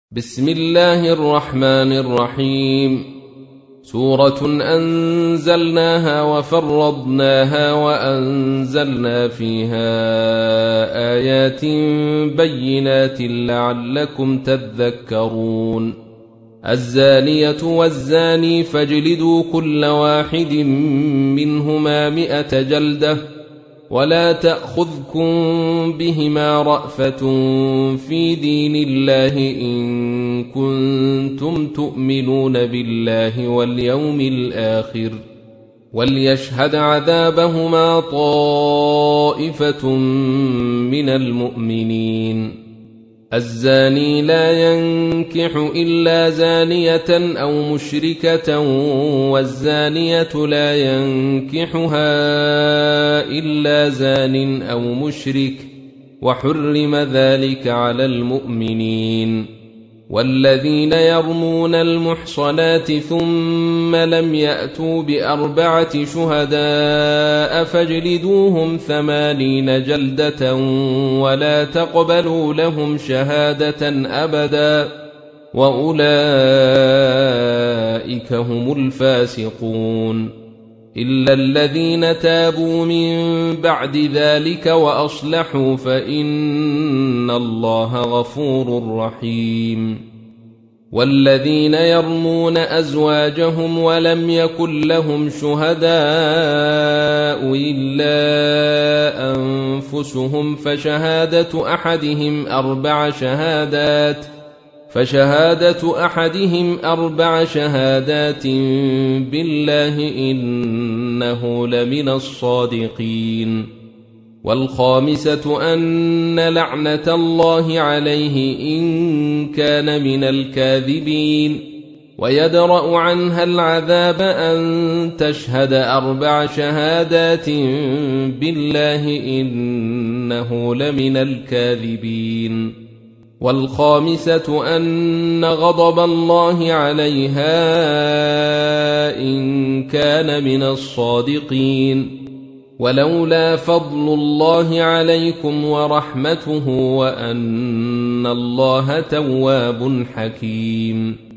بسم الله الرحمن الرحيم. سورة أنزلناها وفرضناها وأنزلنا فيها آيات بينات لعلكم تذكرون. الزانية والزاني فاجلدوا كل واحد منهما 100 جلدة ولا تأخذكم بهما رأفة في دين الله إن كنتم تؤمنون بالله واليوم الآخر وليشهد عذابهما طائفة من المؤمنين. الزاني لا ينكح إلا زانية أو مشركة والزانية لا ينكحها إلا زان أو مشرك وحرم ذلك على المؤمنين. والذين يرمون المحصنات ثم لم يأتوا ب4 شهداء فاجلدوهم 80 جلدة ولا تقبلوا لهم شهادة أبدا وأولئك هم الفاسقون. إلا الذين تابوا من بعد ذلك وأصلحوا فإن الله غفور رحيم. والذين يرمون أزواجهم ولم يكن لهم شهداء إلا أنفسهم فشهادة أحدهم 4 شهادات بالله إنه لمن الصادقين. والخامسة أن لعنة الله عليه إن كان من الكاذبين. ويدرأ عنها العذاب أن تشهد 4 شهادات بالله إنه لمن الكاذبين. والخامسة أن غضب الله عليها إن كان من الصادقين. ولولا فضل الله عليكم ورحمته وأن الله تواب حكيم.